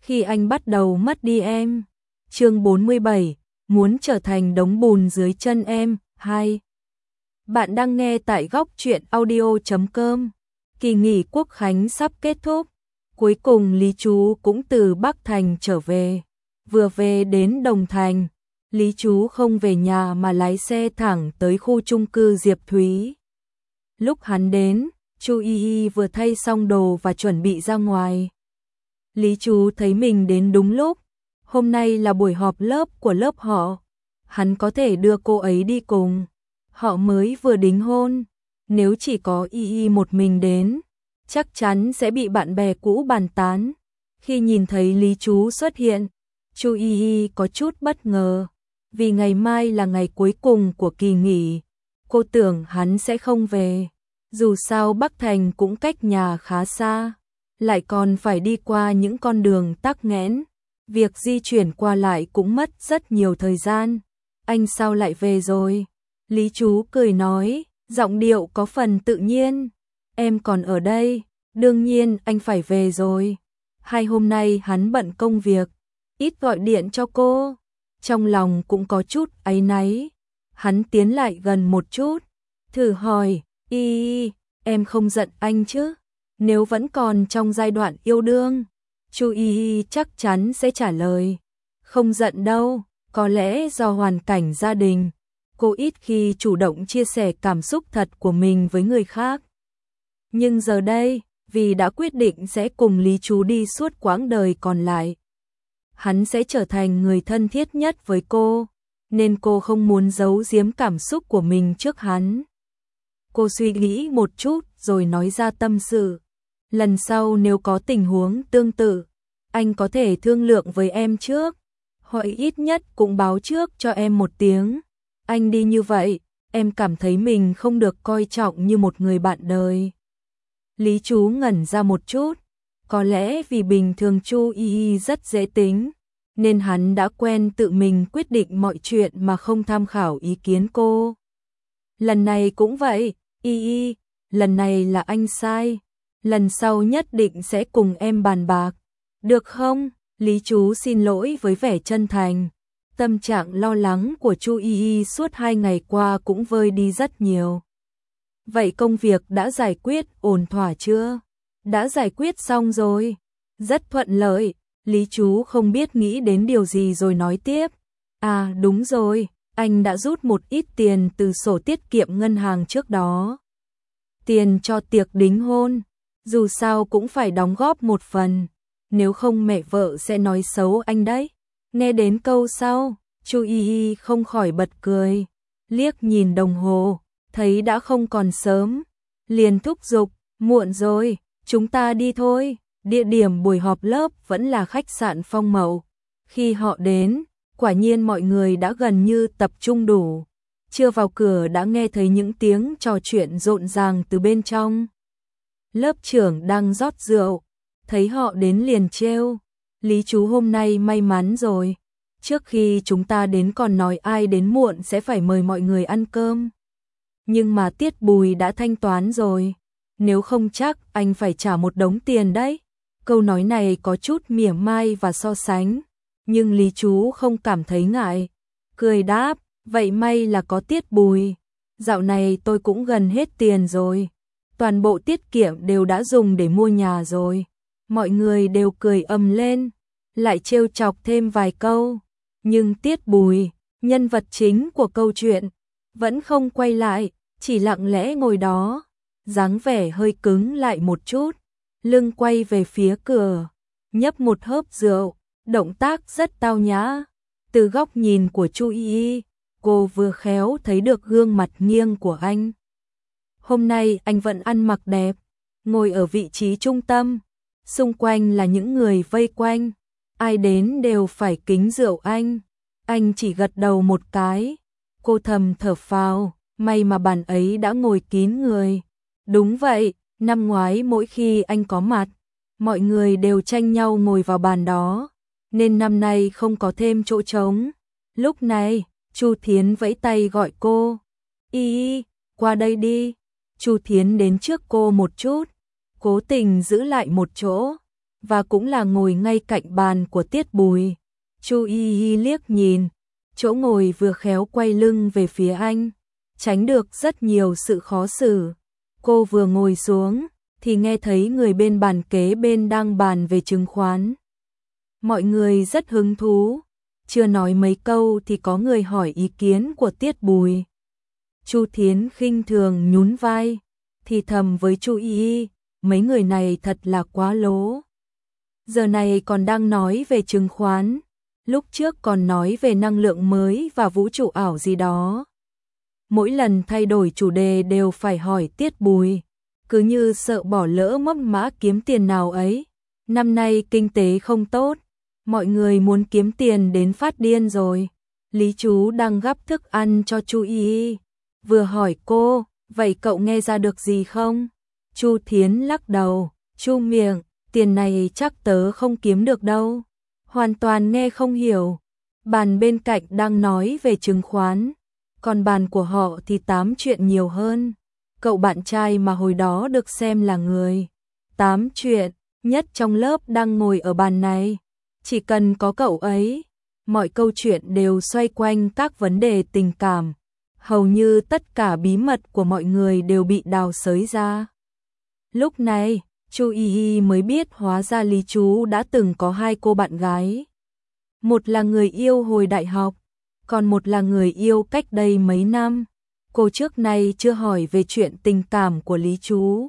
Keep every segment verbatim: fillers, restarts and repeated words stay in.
khi anh bắt đầu mất đi em. Chương bốn mươi bảy, muốn trở thành đống bùn dưới chân em. Hai. Bạn đang nghe tại góc truyện audio chấm com. Kỳ nghỉ Quốc khánh sắp kết thúc. Cuối cùng Lý Chú cũng từ Bắc Thành trở về. Vừa về đến Đồng Thành, Lý Chú không về nhà mà lái xe thẳng tới khu chung cư Diệp Thúy. Lúc hắn đến, Chu Y Y vừa thay xong đồ và chuẩn bị ra ngoài. Lý Chú thấy mình đến đúng lúc. Hôm nay là buổi họp lớp của lớp họ. Hắn có thể đưa cô ấy đi cùng. Họ mới vừa đính hôn. Nếu chỉ có Y Y một mình đến, chắc chắn sẽ bị bạn bè cũ bàn tán. Khi nhìn thấy Lý Chú xuất hiện, Chu Y Y có chút bất ngờ. Vì ngày mai là ngày cuối cùng của kỳ nghỉ, cô tưởng hắn sẽ không về. Dù sao Bắc Thành cũng cách nhà khá xa, lại còn phải đi qua những con đường tắc nghẽn. Việc di chuyển qua lại cũng mất rất nhiều thời gian. Anh sao lại về rồi? Lý Chú cười nói, giọng điệu có phần tự nhiên. Em còn ở đây, đương nhiên anh phải về rồi. Hai hôm nay hắn bận công việc, ít gọi điện cho cô. Trong lòng cũng có chút áy náy. Hắn tiến lại gần một chút, thử hỏi, Y, em không giận anh chứ? Nếu vẫn còn trong giai đoạn yêu đương, Chu Y chắc chắn sẽ trả lời, không giận đâu, có lẽ do hoàn cảnh gia đình, cô ít khi chủ động chia sẻ cảm xúc thật của mình với người khác. Nhưng giờ đây, vì đã quyết định sẽ cùng Lý Chú đi suốt quãng đời còn lại, hắn sẽ trở thành người thân thiết nhất với cô, nên cô không muốn giấu giếm cảm xúc của mình trước hắn. Cô suy nghĩ một chút rồi nói ra tâm sự. Lần sau nếu có tình huống tương tự, anh có thể thương lượng với em trước, hoặc ít nhất cũng báo trước cho em một tiếng. Anh đi như vậy, em cảm thấy mình không được coi trọng như một người bạn đời. Lý Chú ngẩn ra một chút, có lẽ vì bình thường Chu Y rất dễ tính, nên hắn đã quen tự mình quyết định mọi chuyện mà không tham khảo ý kiến cô. Lần này cũng vậy, Y Y, lần này là anh sai. Lần sau nhất định sẽ cùng em bàn bạc. Được không? Lý Chú xin lỗi với vẻ chân thành. Tâm trạng lo lắng của Chu Y Y suốt hai ngày qua cũng vơi đi rất nhiều. Vậy công việc đã giải quyết ổn thỏa chưa? Đã giải quyết xong rồi. Rất thuận lợi. Lý Chú không biết nghĩ đến điều gì rồi nói tiếp. À đúng rồi, anh đã rút một ít tiền từ sổ tiết kiệm ngân hàng trước đó. Tiền cho tiệc đính hôn. Dù sao cũng phải đóng góp một phần, nếu không mẹ vợ sẽ nói xấu anh đấy. Nghe đến câu sau, Chu Y Y không khỏi bật cười, liếc nhìn đồng hồ, thấy đã không còn sớm, liền thúc giục, muộn rồi, chúng ta đi thôi. Địa điểm buổi họp lớp vẫn là khách sạn Phong Mậu. Khi họ đến, quả nhiên mọi người đã gần như tập trung đủ. Chưa vào cửa đã nghe thấy những tiếng trò chuyện rộn ràng từ bên trong. Lớp trưởng đang rót rượu, thấy họ đến liền trêu, Lý Chú hôm nay may mắn rồi, trước khi chúng ta đến còn nói ai đến muộn sẽ phải mời mọi người ăn cơm. Nhưng mà Tiết Bùi đã thanh toán rồi, nếu không chắc anh phải trả một đống tiền đấy. Câu nói này có chút mỉa mai và so sánh, nhưng Lý Chú không cảm thấy ngại, cười đáp, vậy may là có Tiết Bùi, dạo này tôi cũng gần hết tiền rồi. Toàn bộ tiết kiệm đều đã dùng để mua nhà rồi. Mọi người đều cười ầm lên, lại trêu chọc thêm vài câu. Nhưng Tiết Bùi, nhân vật chính của câu chuyện, vẫn không quay lại, chỉ lặng lẽ ngồi đó, dáng vẻ hơi cứng lại một chút, lưng quay về phía cửa, nhấp một hớp rượu, động tác rất tao nhã. Từ góc nhìn của Chu Y Y, cô vừa khéo thấy được gương mặt nghiêng của anh. Hôm nay anh vẫn ăn mặc đẹp, ngồi ở vị trí trung tâm, xung quanh là những người vây quanh, ai đến đều phải kính rượu anh. Anh chỉ gật đầu một cái, cô thầm thở phào, may mà bàn ấy đã ngồi kín người. Đúng vậy, năm ngoái mỗi khi anh có mặt, mọi người đều tranh nhau ngồi vào bàn đó, nên năm nay không có thêm chỗ trống. Lúc này, Chu Thiến vẫy tay gọi cô, Y Y, qua đây đi. Chu Thiến đến trước cô một chút, cố tình giữ lại một chỗ, và cũng là ngồi ngay cạnh bàn của Tiết Bùi. Chu Y Y liếc nhìn, chỗ ngồi vừa khéo quay lưng về phía anh, tránh được rất nhiều sự khó xử. Cô vừa ngồi xuống, thì nghe thấy người bên bàn kế bên đang bàn về chứng khoán. Mọi người rất hứng thú, chưa nói mấy câu thì có người hỏi ý kiến của Tiết Bùi. Chu Thiến khinh thường nhún vai, thì thầm với Chu Y Y, mấy người này thật là quá lố. Giờ này còn đang nói về chứng khoán, lúc trước còn nói về năng lượng mới và vũ trụ ảo gì đó. Mỗi lần thay đổi chủ đề đều phải hỏi Tiết Bùi, cứ như sợ bỏ lỡ mấp mã kiếm tiền nào ấy. Năm nay kinh tế không tốt, mọi người muốn kiếm tiền đến phát điên rồi. Lý Chú đang gắp thức ăn cho Chu Y Y, vừa hỏi cô, vậy cậu nghe ra được gì không? Chu Thiến lắc đầu, chu miệng, tiền này chắc tớ không kiếm được đâu. Hoàn toàn nghe không hiểu. Bàn bên cạnh đang nói về chứng khoán, còn bàn của họ thì tám chuyện nhiều hơn. Cậu bạn trai mà hồi đó được xem là người tám chuyện nhất trong lớp đang ngồi ở bàn này. Chỉ cần có cậu ấy, mọi câu chuyện đều xoay quanh các vấn đề tình cảm. Hầu như tất cả bí mật của mọi người đều bị đào xới ra. Lúc này, Chu Y Y mới biết hóa ra Lý Chú đã từng có hai cô bạn gái. Một là người yêu hồi đại học, còn một là người yêu cách đây mấy năm. Cô trước nay chưa hỏi về chuyện tình cảm của Lý Chú.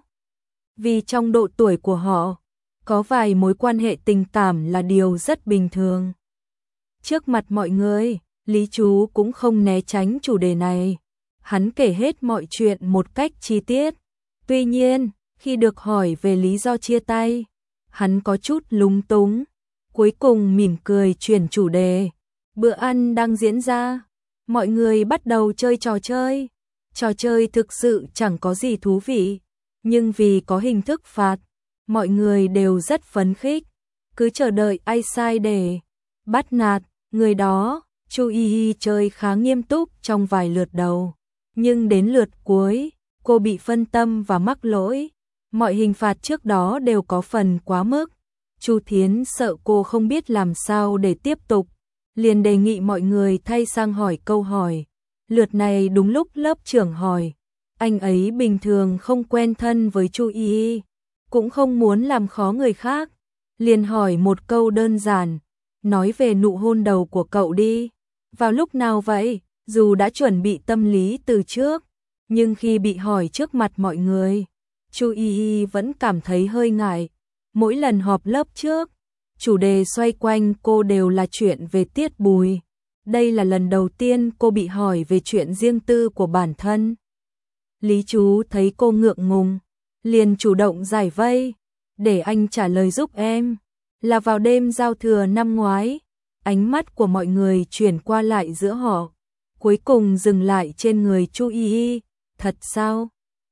Vì trong độ tuổi của họ, có vài mối quan hệ tình cảm là điều rất bình thường. Trước mặt mọi người, Lý Chú cũng không né tránh chủ đề này. Hắn kể hết mọi chuyện một cách chi tiết. Tuy nhiên, khi được hỏi về lý do chia tay, hắn có chút lúng túng. Cuối cùng mỉm cười chuyển chủ đề. Bữa ăn đang diễn ra, mọi người bắt đầu chơi trò chơi. Trò chơi thực sự chẳng có gì thú vị, nhưng vì có hình thức phạt, mọi người đều rất phấn khích, cứ chờ đợi ai sai để bắt nạt người đó. Chu Y Y chơi khá nghiêm túc trong vài lượt đầu, nhưng đến lượt cuối, cô bị phân tâm và mắc lỗi. Mọi hình phạt trước đó đều có phần quá mức. Chu Thiến sợ cô không biết làm sao để tiếp tục, liền đề nghị mọi người thay sang hỏi câu hỏi. Lượt này đúng lúc lớp trưởng hỏi, anh ấy bình thường không quen thân với Chu Y Y, cũng không muốn làm khó người khác, liền hỏi một câu đơn giản, nói về nụ hôn đầu của cậu đi. Vào lúc nào vậy? Dù đã chuẩn bị tâm lý từ trước, nhưng khi bị hỏi trước mặt mọi người, Chu Y Y vẫn cảm thấy hơi ngại. Mỗi lần họp lớp trước, chủ đề xoay quanh cô đều là chuyện về Tiết Bùi. Đây là lần đầu tiên cô bị hỏi về chuyện riêng tư của bản thân. Lý Chú thấy cô ngượng ngùng, liền chủ động giải vây, để anh trả lời giúp em. Là vào đêm giao thừa năm ngoái, ánh mắt của mọi người chuyển qua lại giữa họ, cuối cùng dừng lại trên người Chu Y Y. Thật sao?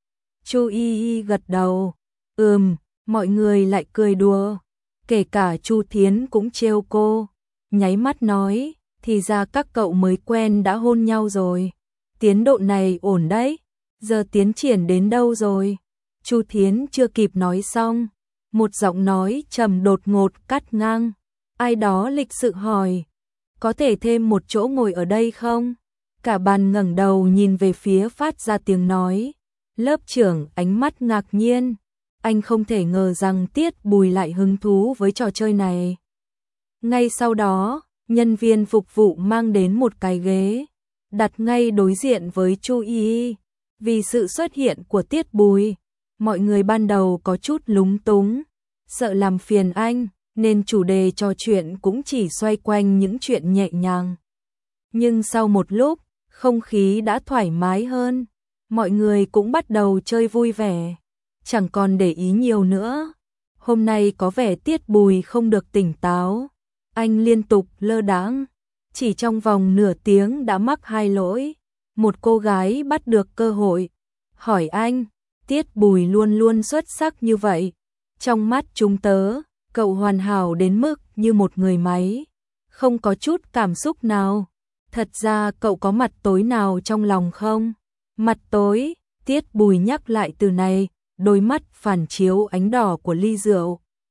Chu Y Y gật đầu. Ừm, mọi người lại cười đùa, kể cả Chu Thiến cũng trêu cô, nháy mắt nói, thì ra các cậu mới quen đã hôn nhau rồi. Tiến độ này ổn đấy, giờ tiến triển đến đâu rồi? Chu Thiến chưa kịp nói xong, một giọng nói trầm đột ngột cắt ngang. Ai đó lịch sự hỏi, có thể thêm một chỗ ngồi ở đây không? Cả bàn ngẩng đầu nhìn về phía phát ra tiếng nói. Lớp trưởng ánh mắt ngạc nhiên, anh không thể ngờ rằng Tiết Bùi lại hứng thú với trò chơi này. Ngay sau đó, nhân viên phục vụ mang đến một cái ghế, đặt ngay đối diện với Chu Y Y. Vì sự xuất hiện của Tiết Bùi, mọi người ban đầu có chút lúng túng, sợ làm phiền anh, nên chủ đề trò chuyện cũng chỉ xoay quanh những chuyện nhẹ nhàng. Nhưng sau một lúc, không khí đã thoải mái hơn, mọi người cũng bắt đầu chơi vui vẻ, chẳng còn để ý nhiều nữa. Hôm nay có vẻ Tiết Bùi không được tỉnh táo, anh liên tục lơ đãng, chỉ trong vòng nửa tiếng đã mắc hai lỗi. Một cô gái bắt được cơ hội, hỏi anh, Tiết Bùi luôn luôn xuất sắc như vậy, trong mắt chúng tớ, cậu hoàn hảo đến mức như một người máy, không có chút cảm xúc nào. Thật ra cậu có mặt tối nào trong lòng không? Mặt tối, Tiết Bùi nhắc lại từ này, đôi mắt phản chiếu ánh đỏ của ly rượu.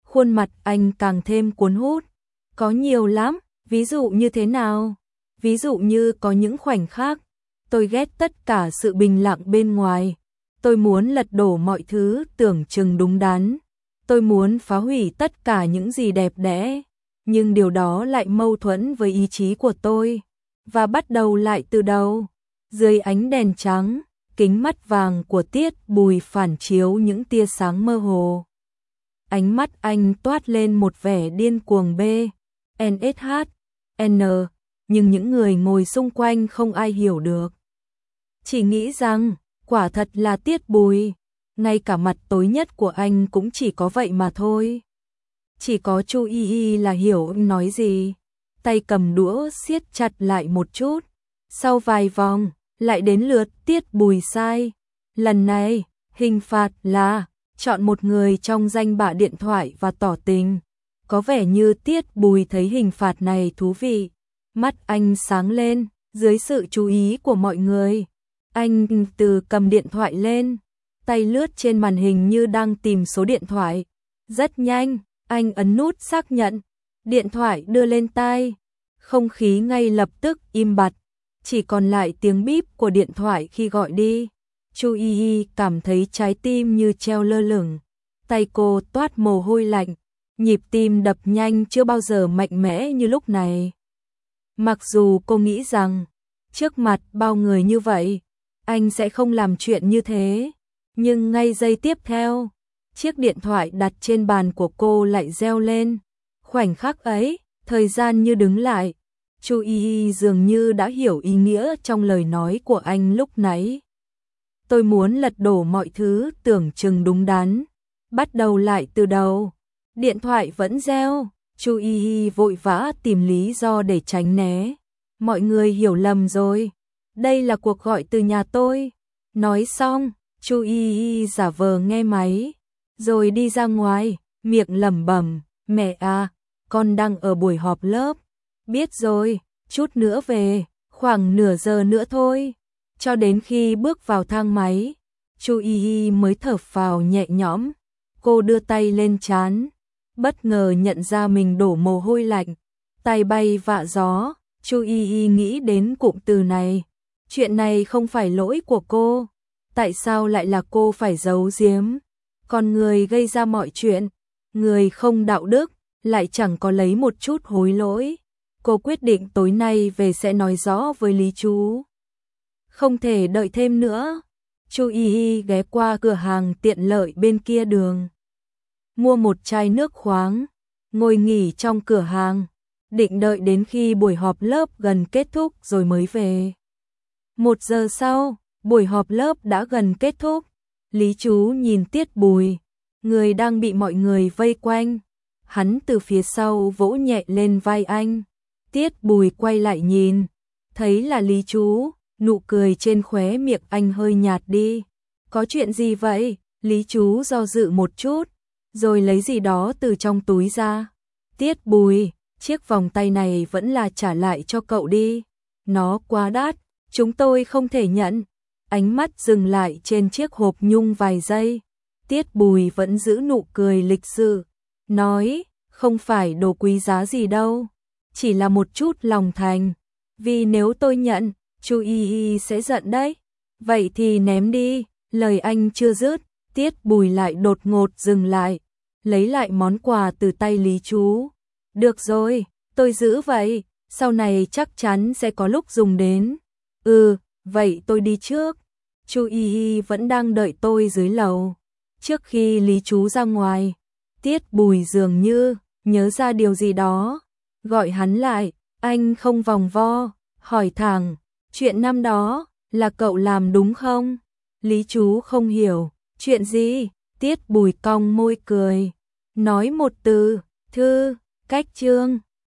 Khuôn mặt anh càng thêm cuốn hút. Có nhiều lắm, ví dụ như thế nào? Ví dụ như có những khoảnh khắc, tôi ghét tất cả sự bình lặng bên ngoài. Tôi muốn lật đổ mọi thứ tưởng chừng đúng đắn. Tôi muốn phá hủy tất cả những gì đẹp đẽ. Nhưng điều đó lại mâu thuẫn với ý chí của tôi. Và bắt đầu lại từ đầu. Dưới ánh đèn trắng, kính mắt vàng của Tiết Bùi phản chiếu những tia sáng mơ hồ. Ánh mắt anh toát lên một vẻ điên cuồng B, N S H, N, nhưng những người ngồi xung quanh không ai hiểu được. Chỉ nghĩ rằng, quả thật là Tiết Bùi, ngay cả mặt tối nhất của anh cũng chỉ có vậy mà thôi. Chỉ có Chu Y Y là hiểu anh nói gì. Tay cầm đũa siết chặt lại một chút. Sau vài vòng, lại đến lượt Tiết Bùi sai. Lần này, hình phạt là chọn một người trong danh bạ điện thoại và tỏ tình. Có vẻ như Tiết Bùi thấy hình phạt này thú vị. Mắt anh sáng lên, dưới sự chú ý của mọi người. Anh từ cầm điện thoại lên, tay lướt trên màn hình như đang tìm số điện thoại. Rất nhanh, anh ấn nút xác nhận. Điện thoại đưa lên tai. Không khí ngay lập tức im bặt. Chỉ còn lại tiếng bíp của điện thoại khi gọi đi. Chu Y Y cảm thấy trái tim như treo lơ lửng. Tay cô toát mồ hôi lạnh. Nhịp tim đập nhanh chưa bao giờ mạnh mẽ như lúc này. Mặc dù cô nghĩ rằng, trước mặt bao người như vậy, anh sẽ không làm chuyện như thế. Nhưng ngay giây tiếp theo, chiếc điện thoại đặt trên bàn của cô lại reo lên. Khoảnh khắc ấy, thời gian như đứng lại. Chu Y Y dường như đã hiểu ý nghĩa trong lời nói của anh lúc nãy. Tôi muốn lật đổ mọi thứ tưởng chừng đúng đắn. Bắt đầu lại từ đầu. Điện thoại vẫn reo. Chu Y Y vội vã tìm lý do để tránh né. Mọi người hiểu lầm rồi. Đây là cuộc gọi từ nhà tôi. Nói xong, Chu Y Y giả vờ nghe máy. Rồi đi ra ngoài, miệng lẩm bẩm. Mẹ à, con đang ở buổi họp lớp. Biết rồi, chút nữa về, khoảng nửa giờ nữa thôi. Cho đến khi bước vào thang máy, Chu Y Y mới thở phào nhẹ nhõm. Cô đưa tay lên trán, bất ngờ nhận ra mình đổ mồ hôi lạnh, tay bay vạ gió. Chu Y Y nghĩ đến cụm từ này. Chuyện này không phải lỗi của cô. Tại sao lại là cô phải giấu giếm? Còn người gây ra mọi chuyện, người không đạo đức, lại chẳng có lấy một chút hối lỗi. Cô quyết định tối nay về sẽ nói rõ với Lý Chú. Không thể đợi thêm nữa. Chu Y Y ghé qua cửa hàng tiện lợi bên kia đường. Mua một chai nước khoáng, ngồi nghỉ trong cửa hàng, định đợi đến khi buổi họp lớp gần kết thúc rồi mới về. Một giờ sau, buổi họp lớp đã gần kết thúc. Lý Chú nhìn Tiết Bùi, người đang bị mọi người vây quanh. Hắn từ phía sau vỗ nhẹ lên vai anh. Tiết Bùi quay lại nhìn, thấy là Lý Chú, nụ cười trên khóe miệng anh hơi nhạt đi. Có chuyện gì vậy? Lý Chú do dự một chút, rồi lấy gì đó từ trong túi ra. Tiết Bùi, chiếc vòng tay này vẫn là trả lại cho cậu đi. Nó quá đắt, chúng tôi không thể nhận. Ánh mắt dừng lại trên chiếc hộp nhung vài giây. Tiết Bùi vẫn giữ nụ cười lịch sự, nói, không phải đồ quý giá gì đâu, chỉ là một chút lòng thành. Vì nếu tôi nhận, Chu Y Y sẽ giận đấy. Vậy thì ném đi. Lời anh chưa dứt, Tiết Bùi lại đột ngột dừng lại, lấy lại món quà từ tay Lý Chú. Được rồi, tôi giữ vậy, sau này chắc chắn sẽ có lúc dùng đến. Ừ, vậy tôi đi trước. Chu Y Y vẫn đang đợi tôi dưới lầu. Trước khi Lý Chú ra ngoài, Tiết Bùi dường như nhớ ra điều gì đó, gọi hắn lại. Anh không vòng vo, hỏi thẳng, chuyện năm đó là cậu làm đúng không? Lý Chú không hiểu, chuyện gì? Tiết Bùi cong môi cười, nói một từ, Thư, cách chương.